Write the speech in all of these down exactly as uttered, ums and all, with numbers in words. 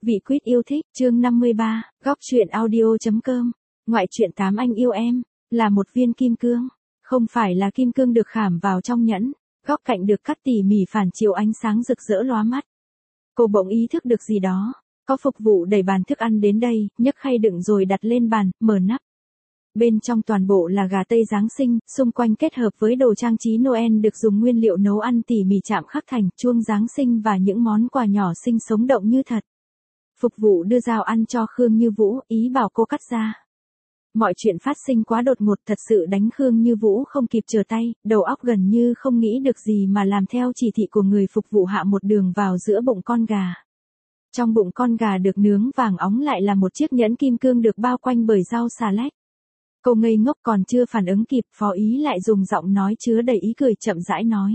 Vị quýt yêu thích, chương năm mươi ba, góc truyện audio.com, ngoại truyện tám anh yêu em, là một viên kim cương, không phải là kim cương được khảm vào trong nhẫn, góc cạnh được cắt tỉ mỉ phản chiếu ánh sáng rực rỡ lóa mắt. Cô bỗng ý thức được gì đó, có phục vụ đẩy bàn thức ăn đến đây, nhấc khay đựng rồi đặt lên bàn, mở nắp. Bên trong toàn bộ là gà tây Giáng sinh, xung quanh kết hợp với đồ trang trí Noel được dùng nguyên liệu nấu ăn tỉ mỉ chạm khắc thành, chuông Giáng sinh và những món quà nhỏ xinh sống động như thật. Phục vụ đưa dao ăn cho Khương Như Vũ, ý bảo cô cắt ra. Mọi chuyện phát sinh quá đột ngột, thật sự đánh Khương Như Vũ không kịp trở tay, đầu óc gần như không nghĩ được gì mà làm theo chỉ thị của người phục vụ hạ một đường vào giữa bụng con gà. Trong bụng con gà được nướng vàng óng lại là một chiếc nhẫn kim cương được bao quanh bởi rau xà lách. Cô ngây ngốc còn chưa phản ứng kịp, phó ý lại dùng giọng nói chứa đầy ý cười chậm rãi nói.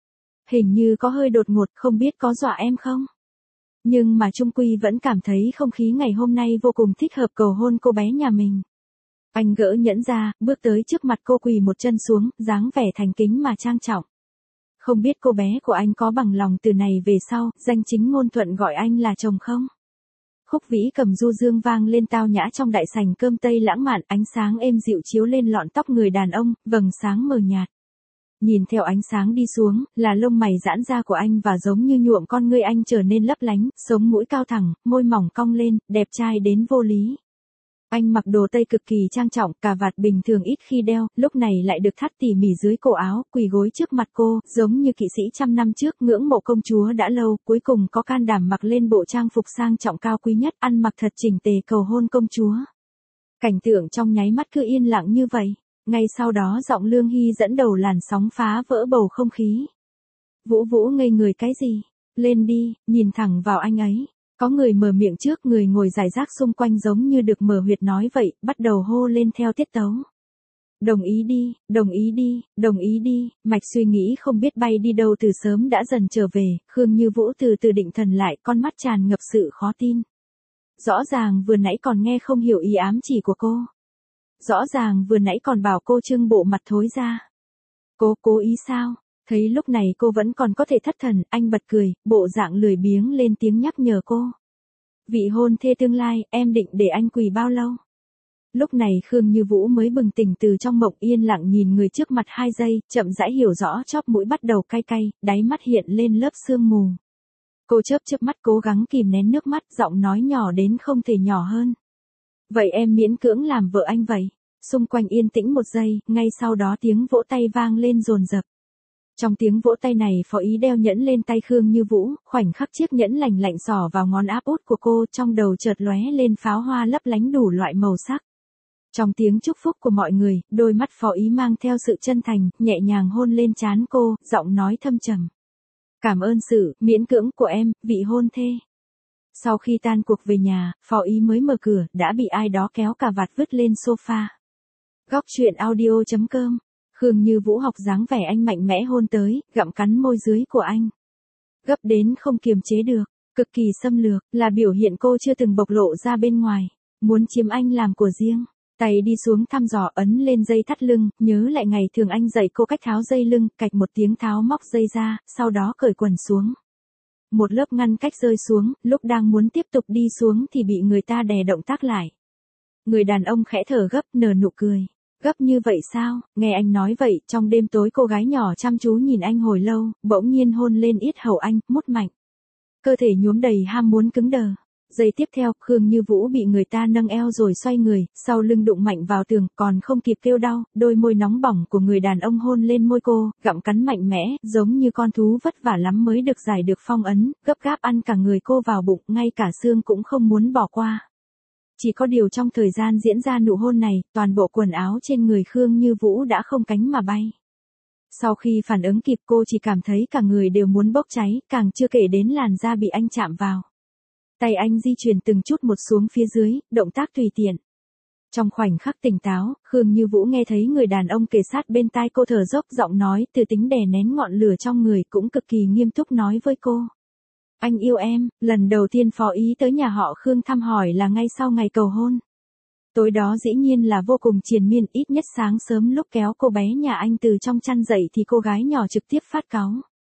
Hình như có hơi đột ngột, không biết có dọa em không? Nhưng mà Trung Quy vẫn cảm thấy không khí ngày hôm nay vô cùng thích hợp cầu hôn cô bé nhà mình. Anh gỡ nhẫn ra, bước tới trước mặt cô quỳ một chân xuống, dáng vẻ thành kính mà trang trọng. Không biết cô bé của anh có bằng lòng từ này về sau, danh chính ngôn thuận gọi anh là chồng không? Khúc Vĩ cầm du dương vang lên tao nhã trong đại sảnh cơm tây lãng mạn, ánh sáng êm dịu chiếu lên lọn tóc người đàn ông, vầng sáng mờ nhạt. Nhìn theo ánh sáng đi xuống, là lông mày giãn ra của anh và giống như nhuộm con ngươi anh trở nên lấp lánh, sống mũi cao thẳng, môi mỏng cong lên, đẹp trai đến vô lý. Anh mặc đồ tây cực kỳ trang trọng, cà vạt bình thường ít khi đeo, lúc này lại được thắt tỉ mỉ dưới cổ áo, quỳ gối trước mặt cô, giống như kỵ sĩ trăm năm trước ngưỡng mộ công chúa đã lâu, cuối cùng có can đảm mặc lên bộ trang phục sang trọng cao quý nhất, ăn mặc thật chỉnh tề cầu hôn công chúa. Cảnh tượng trong nháy mắt cứ yên lặng như vậy. Ngay sau đó giọng Lương Hy dẫn đầu làn sóng phá vỡ bầu không khí. Vũ Vũ ngây người cái gì? Lên đi, nhìn thẳng vào anh ấy. Có người mở miệng trước, người ngồi rải rác xung quanh giống như được mở huyệt nói vậy, bắt đầu hô lên theo tiết tấu. Đồng ý đi, đồng ý đi, đồng ý đi, mạch suy nghĩ không biết bay đi đâu từ sớm đã dần trở về, Khương Như Vũ từ từ định thần lại, con mắt tràn ngập sự khó tin. Rõ ràng vừa nãy còn nghe không hiểu ý ám chỉ của cô. Rõ ràng vừa nãy còn bảo cô trưng bộ mặt thối ra. Cô cố ý sao? Thấy lúc này cô vẫn còn có thể thất thần, anh bật cười, bộ dạng lười biếng lên tiếng nhắc nhở cô. Vị hôn thê tương lai, em định để anh quỳ bao lâu? Lúc này Khương Như Vũ mới bừng tỉnh từ trong mộng, yên lặng nhìn người trước mặt hai giây, chậm rãi hiểu rõ, chóp mũi bắt đầu cay cay, đáy mắt hiện lên lớp sương mù. Cô chớp chớp mắt cố gắng kìm nén nước mắt, giọng nói nhỏ đến không thể nhỏ hơn. Vậy em miễn cưỡng làm vợ anh vậy. Xung quanh yên tĩnh một giây, ngay sau đó tiếng vỗ tay vang lên dồn dập. Trong tiếng vỗ tay này phó ý đeo nhẫn lên tay Khương Như Vũ, khoảnh khắc chiếc nhẫn lành lạnh xỏ vào ngón áp út của cô, trong đầu chợt lóe lên pháo hoa lấp lánh đủ loại màu sắc. Trong tiếng chúc phúc của mọi người, đôi mắt phó ý mang theo sự chân thành, nhẹ nhàng hôn lên trán cô, giọng nói thâm trầm. Cảm ơn sự miễn cưỡng của em, vị hôn thê. Sau khi tan cuộc về nhà, phó ý mới mở cửa, đã bị ai đó kéo cà vạt vứt lên sofa. Góc truyện audio.com, Khương Như Vũ học dáng vẻ anh mạnh mẽ hôn tới, gặm cắn môi dưới của anh. Gấp đến không kiềm chế được, cực kỳ xâm lược, là biểu hiện cô chưa từng bộc lộ ra bên ngoài, muốn chiếm anh làm của riêng. Tay đi xuống thăm dò ấn lên dây thắt lưng, nhớ lại ngày thường anh dạy cô cách tháo dây lưng, cạch một tiếng tháo móc dây ra, sau đó cởi quần xuống. Một lớp ngăn cách rơi xuống, lúc đang muốn tiếp tục đi xuống thì bị người ta đè động tác lại. Người đàn ông khẽ thở gấp, nở nụ cười. Gấp như vậy sao? Nghe anh nói vậy, trong đêm tối cô gái nhỏ chăm chú nhìn anh hồi lâu, bỗng nhiên hôn lên yết hầu anh, mút mạnh. Cơ thể nhuốm đầy ham muốn cứng đờ. Giây tiếp theo, Khương Như Vũ bị người ta nâng eo rồi xoay người, sau lưng đụng mạnh vào tường, còn không kịp kêu đau, đôi môi nóng bỏng của người đàn ông hôn lên môi cô, gặm cắn mạnh mẽ, giống như con thú vất vả lắm mới được giải được phong ấn, gấp gáp ăn cả người cô vào bụng, ngay cả xương cũng không muốn bỏ qua. Chỉ có điều trong thời gian diễn ra nụ hôn này, toàn bộ quần áo trên người Khương Như Vũ đã không cánh mà bay. Sau khi phản ứng kịp cô chỉ cảm thấy cả người đều muốn bốc cháy, càng chưa kể đến làn da bị anh chạm vào. Tay anh di chuyển từng chút một xuống phía dưới, động tác tùy tiện. Trong khoảnh khắc tỉnh táo, Khương Như Vũ nghe thấy người đàn ông kề sát bên tai cô thở dốc, giọng nói từ tính đè nén ngọn lửa trong người, cũng cực kỳ nghiêm túc nói với cô. Anh yêu em. Lần đầu tiên phó ý tới nhà họ Khương thăm hỏi là ngay sau ngày cầu hôn. Tối đó dĩ nhiên là vô cùng triền miên, ít nhất sáng sớm lúc kéo cô bé nhà anh từ trong chăn dậy thì cô gái nhỏ trực tiếp phát cáu.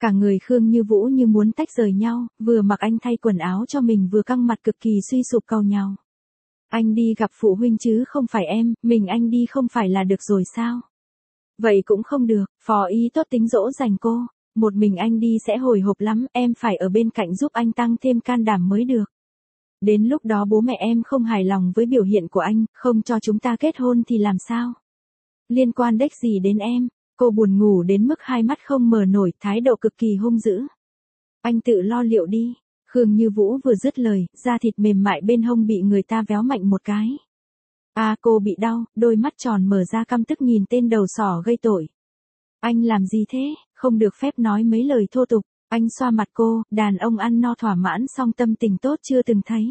Cả người Khương Như Vũ như muốn tách rời nhau, vừa mặc anh thay quần áo cho mình vừa căng mặt cực kỳ suy sụp cầu nhau. Anh đi gặp phụ huynh chứ không phải em, mình anh đi không phải là được rồi sao? Vậy cũng không được, Phó Ý tốt tính dỗ dành cô, một mình anh đi sẽ hồi hộp lắm, em phải ở bên cạnh giúp anh tăng thêm can đảm mới được. Đến lúc đó bố mẹ em không hài lòng với biểu hiện của anh, không cho chúng ta kết hôn thì làm sao? Liên quan đếch gì đến em? Cô buồn ngủ đến mức hai mắt không mở nổi, thái độ cực kỳ hung dữ. Anh tự lo liệu đi. Khương Như Vũ vừa dứt lời, da thịt mềm mại bên hông bị người ta véo mạnh một cái. À cô bị đau, đôi mắt tròn mở ra căm tức nhìn tên đầu sỏ gây tội. Anh làm gì thế, không được phép nói mấy lời thô tục. Anh xoa mặt cô, đàn ông ăn no thỏa mãn xong tâm tình tốt chưa từng thấy.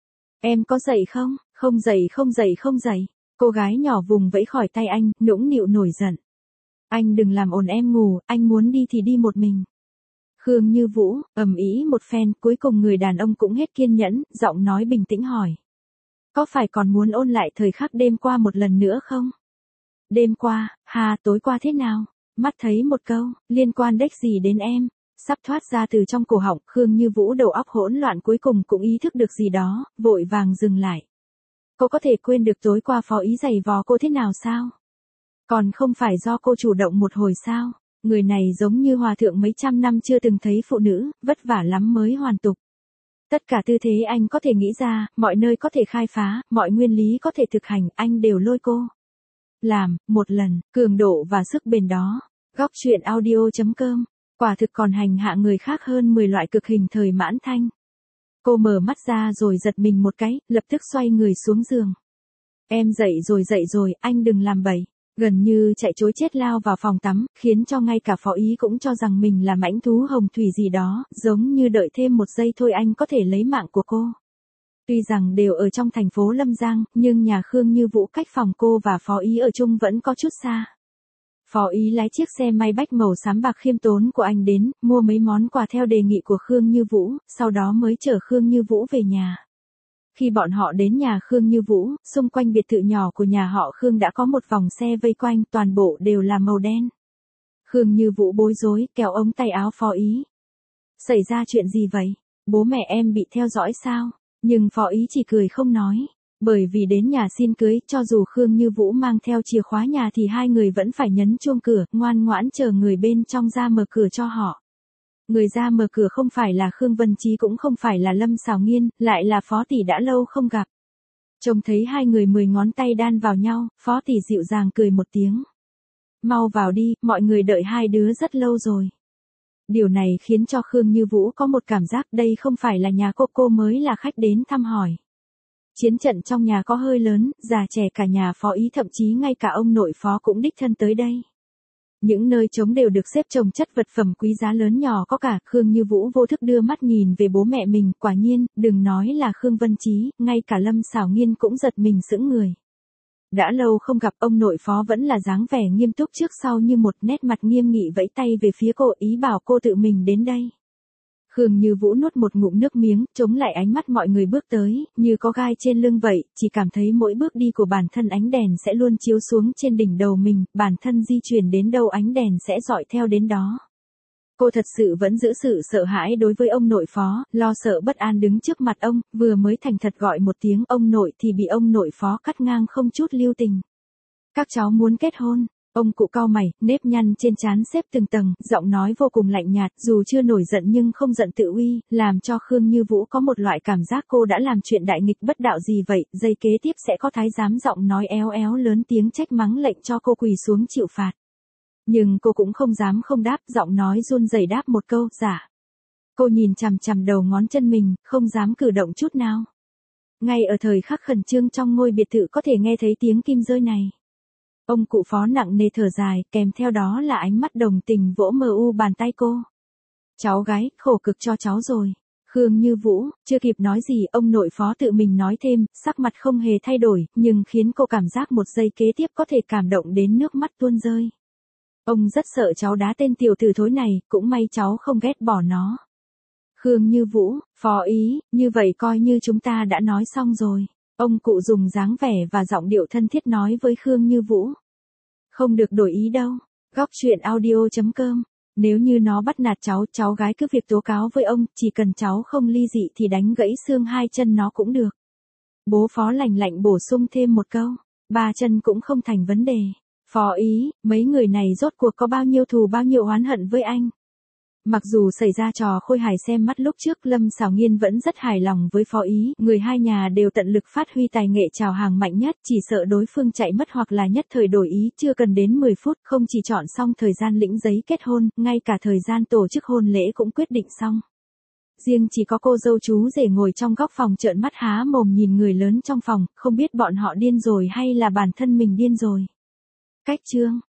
Em có dậy không, không dậy không dậy không dậy. Cô gái nhỏ vùng vẫy khỏi tay anh, nũng nịu nổi giận. Anh đừng làm ồn em ngủ, anh muốn đi thì đi một mình. Khương Như Vũ, ầm ĩ một phen, cuối cùng người đàn ông cũng hết kiên nhẫn, giọng nói bình tĩnh hỏi. Có phải còn muốn ôn lại thời khắc đêm qua một lần nữa không? Đêm qua, hà, tối qua thế nào? Mắt thấy một câu, liên quan đếch gì đến em? Sắp thoát ra từ trong cổ họng, Khương Như Vũ đầu óc hỗn loạn cuối cùng cũng ý thức được gì đó, vội vàng dừng lại. Cô có thể quên được tối qua Phó Ý giày vò cô thế nào sao? Còn không phải do cô chủ động một hồi sao? Người này giống như hòa thượng mấy trăm năm chưa từng thấy phụ nữ, vất vả lắm mới hoàn tục. Tất cả tư thế anh có thể nghĩ ra, mọi nơi có thể khai phá, mọi nguyên lý có thể thực hành, anh đều lôi cô. Làm, một lần, cường độ và sức bền đó. Góc truyện audio chấm com, quả thực còn hành hạ người khác hơn mười loại cực hình thời mãn thanh. Cô mở mắt ra rồi giật mình một cái, lập tức xoay người xuống giường. Em dậy rồi dậy rồi, anh đừng làm bậy. Gần như chạy trối chết lao vào phòng tắm, khiến cho ngay cả Phó Ý cũng cho rằng mình là mãnh thú hồng thủy gì đó, giống như đợi thêm một giây thôi anh có thể lấy mạng của cô. Tuy rằng đều ở trong thành phố Lâm Giang, nhưng nhà Khương Như Vũ cách phòng cô và Phó Ý ở chung vẫn có chút xa. Phó Ý lái chiếc xe Maybach màu xám bạc khiêm tốn của anh đến, mua mấy món quà theo đề nghị của Khương Như Vũ, sau đó mới chở Khương Như Vũ về nhà. Khi bọn họ đến nhà Khương Như Vũ, xung quanh biệt thự nhỏ của nhà họ Khương đã có một vòng xe vây quanh, toàn bộ đều là màu đen. Khương Như Vũ bối rối, kéo ống tay áo Phó Ý. Xảy ra chuyện gì vậy? Bố mẹ em bị theo dõi sao? Nhưng Phó Ý chỉ cười không nói. Bởi vì đến nhà xin cưới, cho dù Khương Như Vũ mang theo chìa khóa nhà thì hai người vẫn phải nhấn chuông cửa, ngoan ngoãn chờ người bên trong ra mở cửa cho họ. Người ra mở cửa không phải là Khương Vân Chí cũng không phải là Lâm Sào Nghiên, lại là Phó tỷ đã lâu không gặp. Trông thấy hai người mười ngón tay đan vào nhau, Phó tỷ dịu dàng cười một tiếng. Mau vào đi, mọi người đợi hai đứa rất lâu rồi. Điều này khiến cho Khương Như Vũ có một cảm giác đây không phải là nhà cô, cô mới là khách đến thăm hỏi. Chiến trận trong nhà có hơi lớn, già trẻ cả nhà Phó Ý thậm chí ngay cả ông nội Phó cũng đích thân tới đây. Những nơi trống đều được xếp chồng chất vật phẩm quý giá lớn nhỏ có cả. Khương Như Vũ vô thức đưa mắt nhìn về bố mẹ mình, quả nhiên, đừng nói là Khương Vân Chí, ngay cả Lâm Sảo Nghiên cũng giật mình sững người. Đã lâu không gặp, ông nội Phó vẫn là dáng vẻ nghiêm túc trước sau như một, nét mặt nghiêm nghị vẫy tay về phía cô, ý bảo cô tự mình đến đây. Khương Như Vũ nuốt một ngụm nước miếng, chống lại ánh mắt mọi người bước tới, như có gai trên lưng vậy, chỉ cảm thấy mỗi bước đi của bản thân ánh đèn sẽ luôn chiếu xuống trên đỉnh đầu mình, bản thân di chuyển đến đâu ánh đèn sẽ dọi theo đến đó. Cô thật sự vẫn giữ sự sợ hãi đối với ông nội Phó, lo sợ bất an đứng trước mặt ông, vừa mới thành thật gọi một tiếng ông nội thì bị ông nội Phó cắt ngang không chút lưu tình. Các cháu muốn kết hôn. Ông cụ cau mày, nếp nhăn trên trán xếp từng tầng, giọng nói vô cùng lạnh nhạt, dù chưa nổi giận nhưng không giận tự uy, làm cho Khương Như Vũ có một loại cảm giác cô đã làm chuyện đại nghịch bất đạo gì vậy, giây kế tiếp sẽ có thái giám giọng nói éo éo lớn tiếng trách mắng lệnh cho cô quỳ xuống chịu phạt. Nhưng cô cũng không dám không đáp, giọng nói run rẩy đáp một câu, dạ. Cô nhìn chằm chằm đầu ngón chân mình, không dám cử động chút nào. Ngay ở thời khắc khẩn trương trong ngôi biệt thự có thể nghe thấy tiếng kim rơi này. Ông cụ Phó nặng nề thở dài, kèm theo đó là ánh mắt đồng tình vỗ mờ u bàn tay cô. Cháu gái, khổ cực cho cháu rồi. Khương Như Vũ, chưa kịp nói gì, ông nội Phó tự mình nói thêm, sắc mặt không hề thay đổi, nhưng khiến cô cảm giác một giây kế tiếp có thể cảm động đến nước mắt tuôn rơi. Ông rất sợ cháu đá tên tiểu tử thối này, cũng may cháu không ghét bỏ nó. Khương Như Vũ, Phó Ý, như vậy coi như chúng ta đã nói xong rồi. Ông cụ dùng dáng vẻ và giọng điệu thân thiết nói với Khương Như Vũ. Không được đổi ý đâu. Góc truyện audio chấm com Nếu như nó bắt nạt cháu, cháu gái cứ việc tố cáo với ông, chỉ cần cháu không ly dị thì đánh gãy xương hai chân nó cũng được. Bố Phó lạnh lạnh bổ sung thêm một câu, ba chân cũng không thành vấn đề. Phó Ý, mấy người này rốt cuộc có bao nhiêu thù bao nhiêu oán hận với anh. Mặc dù xảy ra trò khôi hài xem mắt lúc trước, Lâm Sảo Nghiên vẫn rất hài lòng với Phó Ý, người hai nhà đều tận lực phát huy tài nghệ chào hàng mạnh nhất, chỉ sợ đối phương chạy mất hoặc là nhất thời đổi ý, chưa cần đến mười phút, không chỉ chọn xong thời gian lĩnh giấy kết hôn, ngay cả thời gian tổ chức hôn lễ cũng quyết định xong. Riêng chỉ có cô dâu chú rể ngồi trong góc phòng trợn mắt há mồm nhìn người lớn trong phòng, không biết bọn họ điên rồi hay là bản thân mình điên rồi. Cách chương